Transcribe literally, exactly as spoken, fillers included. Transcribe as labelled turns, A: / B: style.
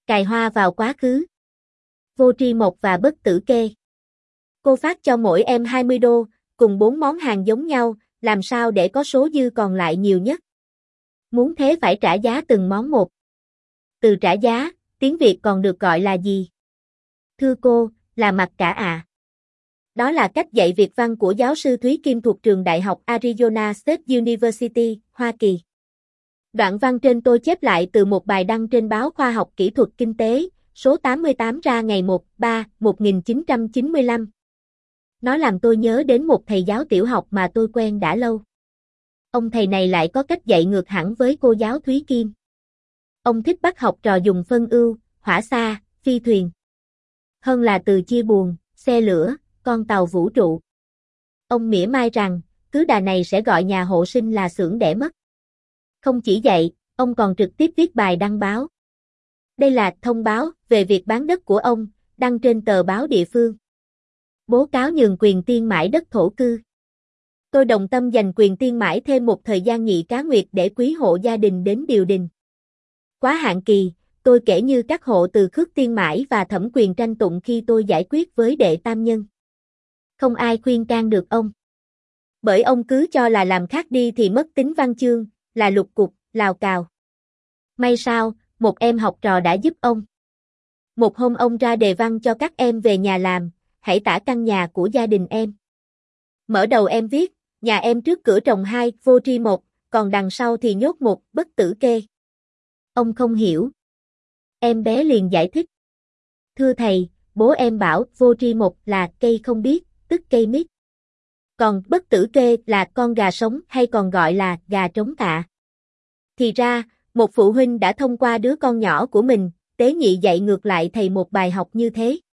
A: Cài hoa vào quá khứ. Vô tri mộc và bất tử kê. Cô phát cho mỗi em hai mươi đô, cùng bốn món hàng giống nhau, làm sao để có số dư còn lại nhiều nhất? Muốn thế phải trả giá từng món một. Từ trả giá, tiếng Việt còn được gọi là gì? Thưa cô, là mặc cả ạ. À. Đó là cách dạy Việt văn của giáo sư Thúy Kim thuộc trường Đại học Arizona State University, Hoa Kỳ. Đoạn văn trên tôi chép lại từ một bài đăng trên báo Khoa học Kỹ thuật Kinh tế, số tám mươi tám ra ngày một tháng ba, một nghìn chín trăm chín mươi lăm. Nó làm tôi nhớ đến một thầy giáo tiểu học mà tôi quen đã lâu. Ông thầy này lại có cách dạy ngược hẳn với cô giáo Thúy Kim. Ông thích bắt học trò dùng phân ưu, hỏa xa, phi thuyền. Hơn là từ chia buồng, xe lửa, con tàu vũ trụ. Ông mỉa mai rằng, cứ đà này sẽ gọi nhà hộ sinh là xưởng đẻ mất. Không chỉ vậy, ông còn trực tiếp viết bài đăng báo. Đây là thông báo về việc bán đất của ông, đăng trên tờ báo địa phương. Bố cáo nhường quyền tiên mãi đất thổ cư. Tôi đồng tâm dành quyền tiên mãi thêm một thời gian nhị cá nguyệt để quý hộ gia đình đến điều đình. Quá hạn kỳ, tôi kể như các hộ từ khước tiên mãi và thẩm quyền tranh tụng khi tôi giải quyết với đệ tam nhân. Không ai khuyên can được ông. Bởi ông cứ cho là làm khác đi thì mất tính văn chương, là lục cục, lào cào. May sao, một em học trò đã giúp ông. Một hôm ông ra đề văn cho các em về nhà làm, hãy tả căn nhà của gia đình em. Mở đầu em viết, nhà em trước cửa trồng hai, vô tri một, còn đằng sau thì nhốt một, bất tử kê. Ông không hiểu. Em bé liền giải thích. Thưa thầy, bố em bảo vô tri một là cây không biết, tức cây mít. Còn bất tử kê là con gà sống hay còn gọi là gà trống tạ. Thì ra, một phụ huynh đã thông qua đứa con nhỏ của mình, tế nhị dạy ngược lại thầy một bài học như thế.